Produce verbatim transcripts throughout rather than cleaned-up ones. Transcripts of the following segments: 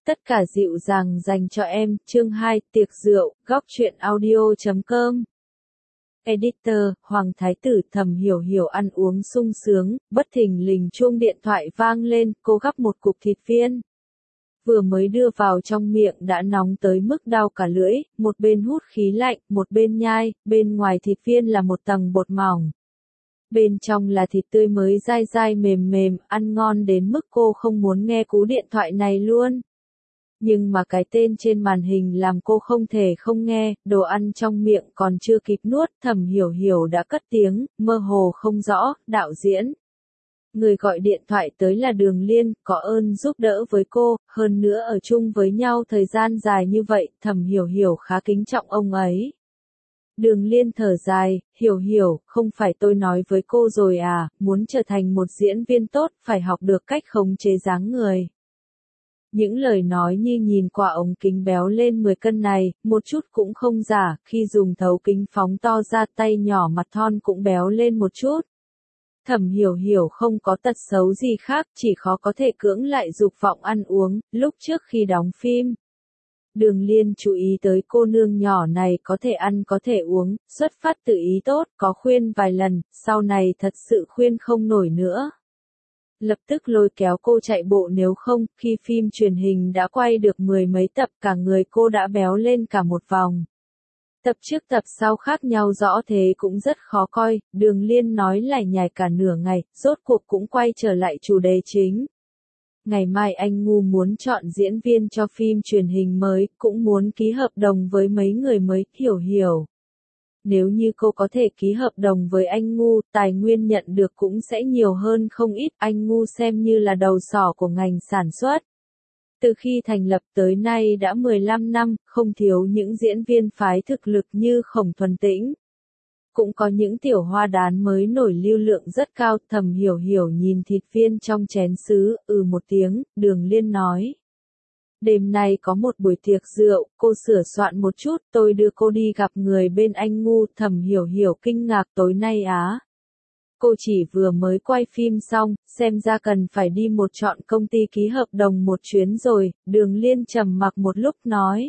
Tất cả dịu dàng dành cho em, chương hai, tiệc rượu, góc truyện audio chấm com. Editor, Hoàng Thái Tử. Thầm Hiểu Hiểu ăn uống sung sướng, bất thình lình chuông điện thoại vang lên, cô gắp một cục thịt viên. Vừa mới đưa vào trong miệng đã nóng tới mức đau cả lưỡi, một bên hút khí lạnh, một bên nhai, bên ngoài thịt viên là một tầng bột mỏng. Bên trong là thịt tươi mới dai dai mềm mềm, ăn ngon đến mức cô không muốn nghe cú điện thoại này luôn. Nhưng mà cái tên trên màn hình làm cô không thể không nghe, đồ ăn trong miệng còn chưa kịp nuốt, Thầm Hiểu Hiểu đã cất tiếng, mơ hồ không rõ, đạo diễn. Người gọi điện thoại tới là Đường Liên, có ơn giúp đỡ với cô, hơn nữa ở chung với nhau thời gian dài như vậy, Thầm Hiểu Hiểu khá kính trọng ông ấy. Đường Liên thở dài, Hiểu Hiểu, không phải tôi nói với cô rồi à, muốn trở thành một diễn viên tốt, phải học được cách khống chế dáng người. Những lời nói như nhìn qua ống kính béo lên mười cân này, một chút cũng không giả, khi dùng thấu kính phóng to ra tay nhỏ mặt thon cũng béo lên một chút. Thầm Hiểu Hiểu không có tật xấu gì khác, chỉ khó có thể cưỡng lại dục vọng ăn uống, lúc trước khi đóng phim. Đường Liên chú ý tới cô nương nhỏ này có thể ăn có thể uống, xuất phát từ ý tốt, có khuyên vài lần, sau này thật sự khuyên không nổi nữa. Lập tức lôi kéo cô chạy bộ, nếu không, khi phim truyền hình đã quay được mười mấy tập cả người cô đã béo lên cả một vòng. Tập trước tập sau khác nhau rõ thế cũng rất khó coi, Đường Liên nói lải nhải cả nửa ngày, rốt cuộc cũng quay trở lại chủ đề chính. Ngày mai anh Ngu muốn chọn diễn viên cho phim truyền hình mới, cũng muốn ký hợp đồng với mấy người mới, Hiểu Hiểu. Nếu như cô có thể ký hợp đồng với anh Ngu, tài nguyên nhận được cũng sẽ nhiều hơn không ít, anh Ngu xem như là đầu sỏ của ngành sản xuất. Từ khi thành lập tới nay đã mười lăm năm, không thiếu những diễn viên phái thực lực như Khổng Thuần Tĩnh. Cũng có những tiểu hoa đán mới nổi lưu lượng rất cao. Thầm Hiểu Hiểu nhìn thịt viên trong chén sứ, ừ một tiếng, Đường Liên nói. Đêm nay có một buổi tiệc rượu, cô sửa soạn một chút, tôi đưa cô đi gặp người bên anh Ngu. Thầm Hiểu Hiểu kinh ngạc, tối nay á. Cô chỉ vừa mới quay phim xong, xem ra cần phải đi một chọn công ty ký hợp đồng một chuyến rồi, Đường Liên trầm mặc một lúc nói.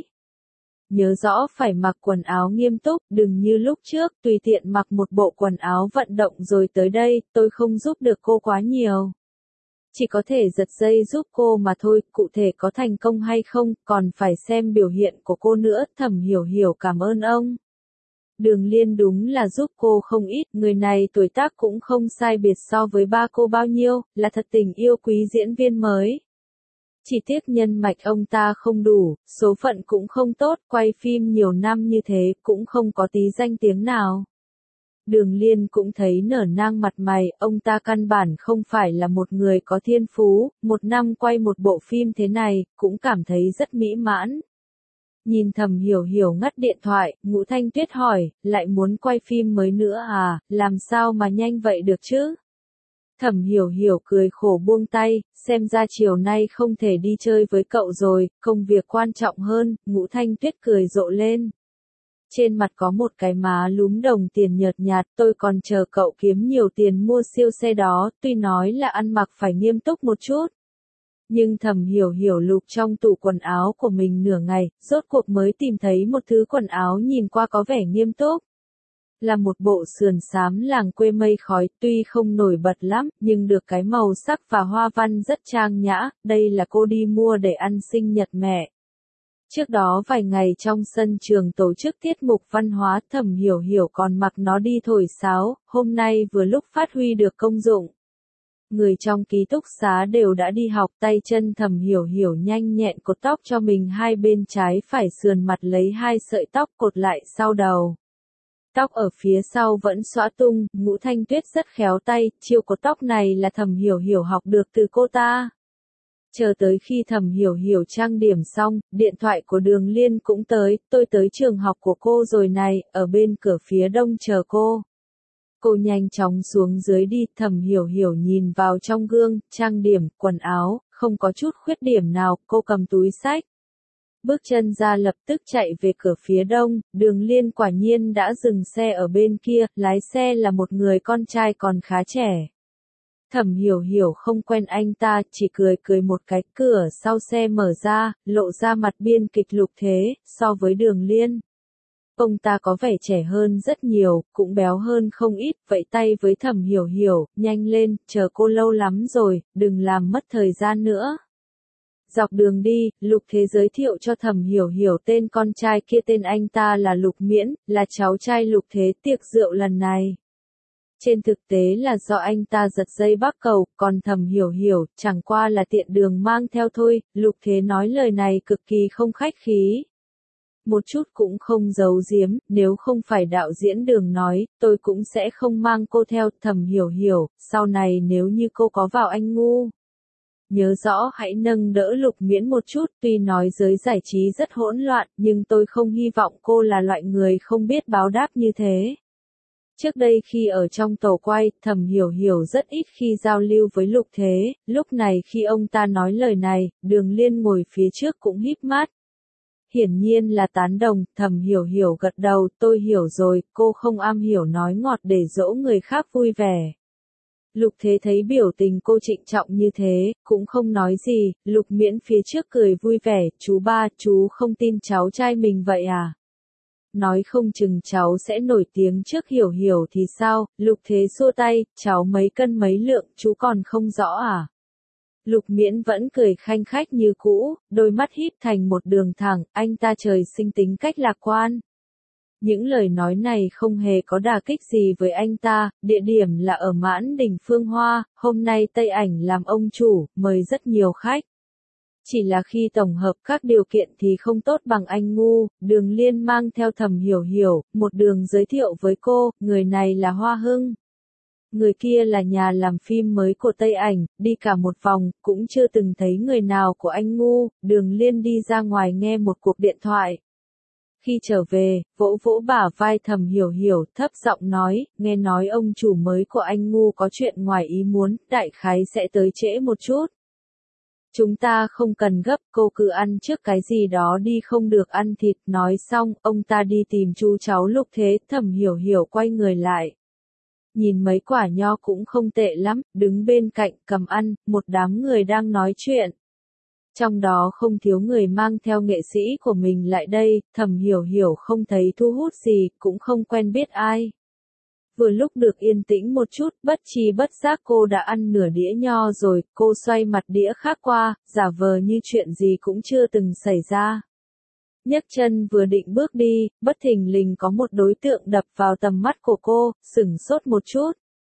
Nhớ rõ phải mặc quần áo nghiêm túc, đừng như lúc trước, tùy tiện mặc một bộ quần áo vận động rồi tới đây, tôi không giúp được cô quá nhiều. Chỉ có thể giật dây giúp cô mà thôi, cụ thể có thành công hay không, còn phải xem biểu hiện của cô nữa. Thầm Hiểu Hiểu cảm ơn ông. Đường Liên đúng là giúp cô không ít, người này tuổi tác cũng không sai biệt so với ba cô bao nhiêu, là thật tình yêu quý diễn viên mới. Chỉ tiếc nhân mạch ông ta không đủ, số phận cũng không tốt, quay phim nhiều năm như thế, cũng không có tí danh tiếng nào. Đường Liên cũng thấy nở nang mặt mày, ông ta căn bản không phải là một người có thiên phú, một năm quay một bộ phim thế này, cũng cảm thấy rất mỹ mãn. Nhìn Thầm Hiểu Hiểu ngắt điện thoại, Ngũ Thanh Tuyết hỏi, lại muốn quay phim mới nữa à, làm sao mà nhanh vậy được chứ? Thầm Hiểu Hiểu cười khổ buông tay, xem ra chiều nay không thể đi chơi với cậu rồi, công việc quan trọng hơn. Ngũ Thanh Tuyết cười rộ lên. Trên mặt có một cái má lúm đồng tiền nhợt nhạt, tôi còn chờ cậu kiếm nhiều tiền mua siêu xe đó, tuy nói là ăn mặc phải nghiêm túc một chút. Nhưng Thầm Hiểu Hiểu lục trong tủ quần áo của mình nửa ngày, rốt cuộc mới tìm thấy một thứ quần áo nhìn qua có vẻ nghiêm túc. Là một bộ sườn xám làng quê mây khói, tuy không nổi bật lắm, nhưng được cái màu sắc và hoa văn rất trang nhã, đây là cô đi mua để ăn sinh nhật mẹ. Trước đó vài ngày trong sân trường tổ chức tiết mục văn hóa, Thầm Hiểu Hiểu còn mặc nó đi thổi sáo, hôm nay vừa lúc phát huy được công dụng. Người trong ký túc xá đều đã đi học, tay chân Thầm Hiểu Hiểu nhanh nhẹn cột tóc cho mình hai bên trái phải, sườn mặt lấy hai sợi tóc cột lại sau đầu. Tóc ở phía sau vẫn xõa tung, Ngũ Thanh Tuyết rất khéo tay, chiêu cột tóc này là Thầm Hiểu Hiểu học được từ cô ta. Chờ tới khi Thầm Hiểu Hiểu trang điểm xong, điện thoại của Đường Liên cũng tới, tôi tới trường học của cô rồi này, ở bên cửa phía đông chờ cô. Cô nhanh chóng xuống dưới đi, Thầm Hiểu Hiểu nhìn vào trong gương, trang điểm, quần áo, không có chút khuyết điểm nào, cô cầm túi xách. Bước chân ra lập tức chạy về cửa phía đông, Đường Liên quả nhiên đã dừng xe ở bên kia, lái xe là một người con trai còn khá trẻ. Thẩm Hiểu Hiểu không quen anh ta, chỉ cười cười một cái, cửa sau xe mở ra, lộ ra mặt biên kịch Lục Thế, so với Đường Liên. Ông ta có vẻ trẻ hơn rất nhiều, cũng béo hơn không ít, vẫy tay với Thẩm Hiểu Hiểu, nhanh lên, chờ cô lâu lắm rồi, đừng làm mất thời gian nữa. Dọc đường đi, Lục Thế giới thiệu cho Thẩm Hiểu Hiểu tên con trai kia, tên anh ta là Lục Miễn, là cháu trai Lục Thế. Tiệc rượu lần này trên thực tế là do anh ta giật dây bắc cầu, còn Thẩm Hiểu Hiểu chẳng qua là tiện đường mang theo thôi. Lục Thế nói lời này cực kỳ không khách khí, một chút cũng không giấu giếm, nếu không phải đạo diễn Đường nói, tôi cũng sẽ không mang cô theo. Thẩm Hiểu Hiểu, sau này nếu như cô có vào anh ngu, nhớ rõ hãy nâng đỡ Lục Miễn một chút. Tuy nói giới giải trí rất hỗn loạn, nhưng tôi không hy vọng cô là loại người không biết báo đáp như thế. Trước đây khi ở trong tổ quay, Thẩm Hiểu Hiểu rất ít khi giao lưu với Lục Thế, lúc này khi ông ta nói lời này, Đường Liên ngồi phía trước cũng híp mắt. Hiển nhiên là tán đồng. Thẩm Hiểu Hiểu gật đầu, tôi hiểu rồi, cô không am hiểu nói ngọt để dỗ người khác vui vẻ. Lục Thế thấy biểu tình cô trịnh trọng như thế, cũng không nói gì. Lục Miễn phía trước cười vui vẻ, chú ba, chú không tin cháu trai mình vậy à? Nói không chừng cháu sẽ nổi tiếng trước Hiểu Hiểu thì sao? Lục Thế xua tay, cháu mấy cân mấy lượng, chú còn không rõ à? Lục Miễn vẫn cười khanh khách như cũ, đôi mắt híp thành một đường thẳng, anh ta trời sinh tính cách lạc quan. Những lời nói này không hề có đả kích gì với anh ta. Địa điểm là ở Mãn Đình Phương Hoa, hôm nay Tây Ảnh làm ông chủ, mời rất nhiều khách. Chỉ là khi tổng hợp các điều kiện thì không tốt bằng anh ngu. Đường Liên mang theo Thẩm Hiểu Hiểu, một đường giới thiệu với cô, người này là Hoa Hưng. Người kia là nhà làm phim mới của Tây Ảnh, đi cả một vòng, cũng chưa từng thấy người nào của anh ngu. Đường Liên đi ra ngoài nghe một cuộc điện thoại. Khi trở về, vỗ vỗ bả vai Thẩm Hiểu Hiểu, thấp giọng nói, nghe nói ông chủ mới của anh ngu có chuyện ngoài ý muốn, đại khái sẽ tới trễ một chút. Chúng ta không cần gấp, cô cứ ăn trước cái gì đó đi, không được ăn thịt. Nói xong, ông ta đi tìm chú cháu Lục Thế. Thẩm Hiểu Hiểu quay người lại, nhìn mấy quả nho cũng không tệ lắm, đứng bên cạnh cầm ăn. Một đám người đang nói chuyện, trong đó không thiếu người mang theo nghệ sĩ của mình lại đây. Thẩm Hiểu Hiểu không thấy thu hút gì, cũng không quen biết ai. Vừa lúc được yên tĩnh một chút, bất tri bất giác cô đã ăn nửa đĩa nho rồi. Cô xoay mặt đĩa khác qua, giả vờ như chuyện gì cũng chưa từng xảy ra. Nhấc chân vừa định bước đi, bất thình lình có một đối tượng đập vào tầm mắt của cô, sửng sốt một chút.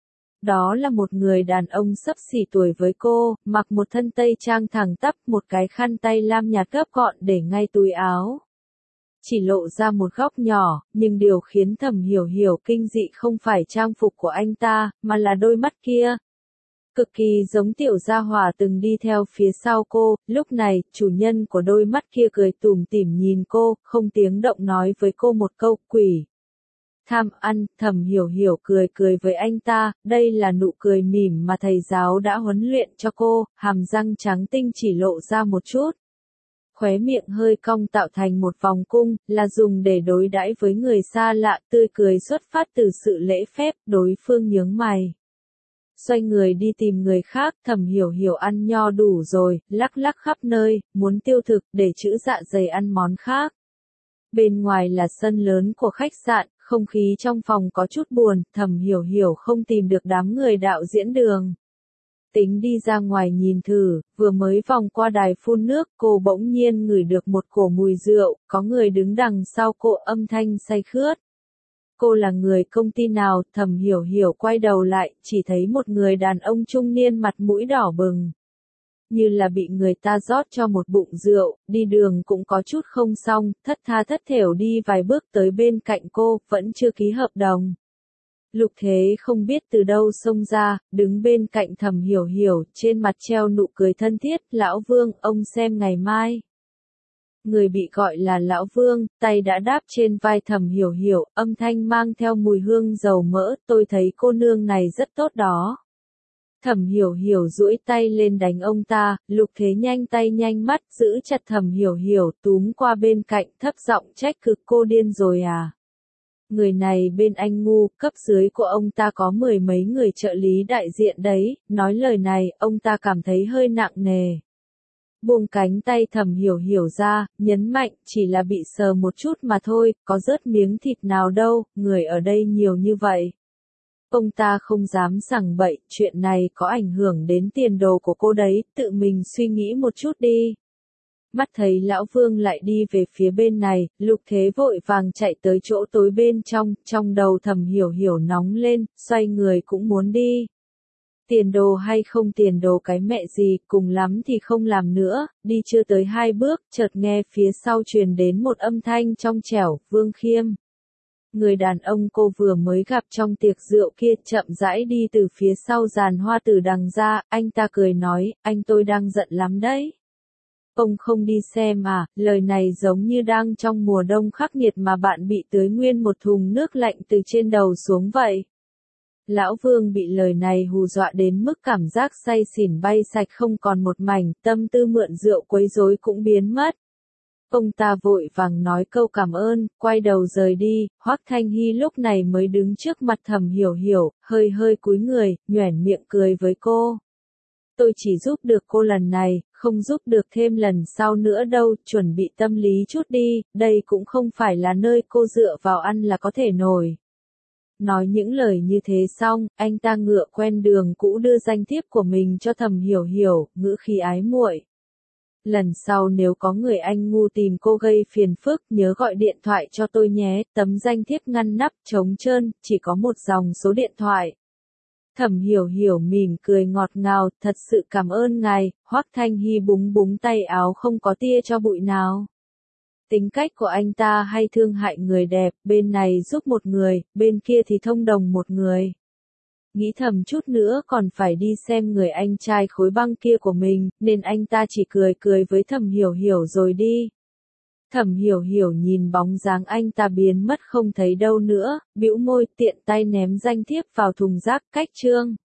Đó là một người đàn ông xấp xỉ tuổi với cô, mặc một thân tây trang thẳng tắp, một cái khăn tay lam nhạt gấp gọn để ngay túi áo. Chỉ lộ ra một góc nhỏ, nhưng điều khiến Thẩm Hiểu Hiểu kinh dị không phải trang phục của anh ta, mà là đôi mắt kia. Cực kỳ giống tiểu gia hỏa từng đi theo phía sau cô. Lúc này, chủ nhân của đôi mắt kia cười tủm tỉm nhìn cô, không tiếng động nói với cô một câu, quỷ tham ăn. Thẩm Hiểu Hiểu cười cười với anh ta, đây là nụ cười mỉm mà thầy giáo đã huấn luyện cho cô, hàm răng trắng tinh chỉ lộ ra một chút. Khóe miệng hơi cong tạo thành một vòng cung, là dùng để đối đãi với người xa lạ. Tươi cười xuất phát từ sự lễ phép. Đối phương nhướng mày, xoay người đi tìm người khác. Thẩm Hiểu Hiểu ăn nho đủ rồi, lắc lắc khắp nơi, muốn tiêu thực, để trữ dạ dày ăn món khác. Bên ngoài là sân lớn của khách sạn, không khí trong phòng có chút buồn. Thẩm Hiểu Hiểu không tìm được đám người đạo diễn Đường. Tính đi ra ngoài nhìn thử, vừa mới vòng qua đài phun nước, cô bỗng nhiên ngửi được một cổ mùi rượu, có người đứng đằng sau cô, âm thanh say khướt. Cô là người công ty nào? Thẩm Hiểu Hiểu quay đầu lại, chỉ thấy một người đàn ông trung niên mặt mũi đỏ bừng, như là bị người ta rót cho một bụng rượu. Đi đường cũng có chút không xong, thất tha thất thểu đi vài bước tới bên cạnh cô, vẫn chưa ký hợp đồng. Lục Thế không biết từ đâu xông ra, đứng bên cạnh Thẩm Hiểu Hiểu, trên mặt treo nụ cười thân thiết, lão Vương, ông xem ngày mai. Người bị gọi là lão Vương, tay đã đáp trên vai Thẩm Hiểu Hiểu, âm thanh mang theo mùi hương dầu mỡ, tôi thấy cô nương này rất tốt đó. Thẩm Hiểu Hiểu duỗi tay lên đánh ông ta. Lục Thế nhanh tay nhanh mắt, giữ chặt Thẩm Hiểu Hiểu, túm qua bên cạnh, thấp giọng trách cứ, cô điên rồi à? Người này bên anh ngu, cấp dưới của ông ta có mười mấy người trợ lý đại diện đấy, nói lời này, ông ta cảm thấy hơi nặng nề. Buông cánh tay Thẩm Hiểu Hiểu ra, nhấn mạnh, chỉ là bị sờ một chút mà thôi, có rớt miếng thịt nào đâu, người ở đây nhiều như vậy. Ông ta không dám sằng bậy, chuyện này có ảnh hưởng đến tiền đồ của cô đấy, tự mình suy nghĩ một chút đi. Mắt thấy lão Vương lại đi về phía bên này, Lục Thế vội vàng chạy tới chỗ tối bên trong, trong đầu Thẩm Hiểu Hiểu nóng lên, xoay người cũng muốn đi. Tiền đồ hay không tiền đồ cái mẹ gì, cùng lắm thì không làm nữa, đi chưa tới hai bước, chợt nghe phía sau truyền đến một âm thanh trong trẻo, Vương Khiêm. Người đàn ông cô vừa mới gặp trong tiệc rượu kia chậm rãi đi từ phía sau giàn hoa tử đằng ra, anh ta cười nói, anh tôi đang giận lắm đấy. Ông không đi xem à, lời này giống như đang trong mùa đông khắc nghiệt mà bạn bị tưới nguyên một thùng nước lạnh từ trên đầu xuống vậy. Lão Vương bị lời này hù dọa đến mức cảm giác say xỉn bay sạch không còn một mảnh, tâm tư mượn rượu quấy rối cũng biến mất. Ông ta vội vàng nói câu cảm ơn, quay đầu rời đi, Hoắc Thanh Hy lúc này mới đứng trước mặt Thẩm Hiểu Hiểu, hơi hơi cúi người, nhoẻn miệng cười với cô. Tôi chỉ giúp được cô lần này, không giúp được thêm lần sau nữa đâu, chuẩn bị tâm lý chút đi, đây cũng không phải là nơi cô dựa vào ăn là có thể nổi. Nói những lời như thế xong, anh ta ngựa quen đường cũ đưa danh thiếp của mình cho Thẩm Hiểu Hiểu, ngữ khí ái muội. Lần sau nếu có người anh ngu tìm cô gây phiền phức, nhớ gọi điện thoại cho tôi nhé, tấm danh thiếp ngăn nắp, trống trơn, chỉ có một dòng số điện thoại. Thẩm Hiểu Hiểu mỉm cười ngọt ngào, thật sự cảm ơn ngài, Hoắc Thanh Hy búng búng tay áo không có tia cho bụi nào. Tính cách của anh ta hay thương hại người đẹp, bên này giúp một người, bên kia thì thông đồng một người. Nghĩ thầm chút nữa còn phải đi xem người anh trai khối băng kia của mình, nên anh ta chỉ cười cười với Thẩm Hiểu Hiểu rồi đi. Thẩm Hiểu Hiểu nhìn bóng dáng anh ta biến mất không thấy đâu nữa, bĩu môi tiện tay ném danh thiếp vào thùng rác cách chương.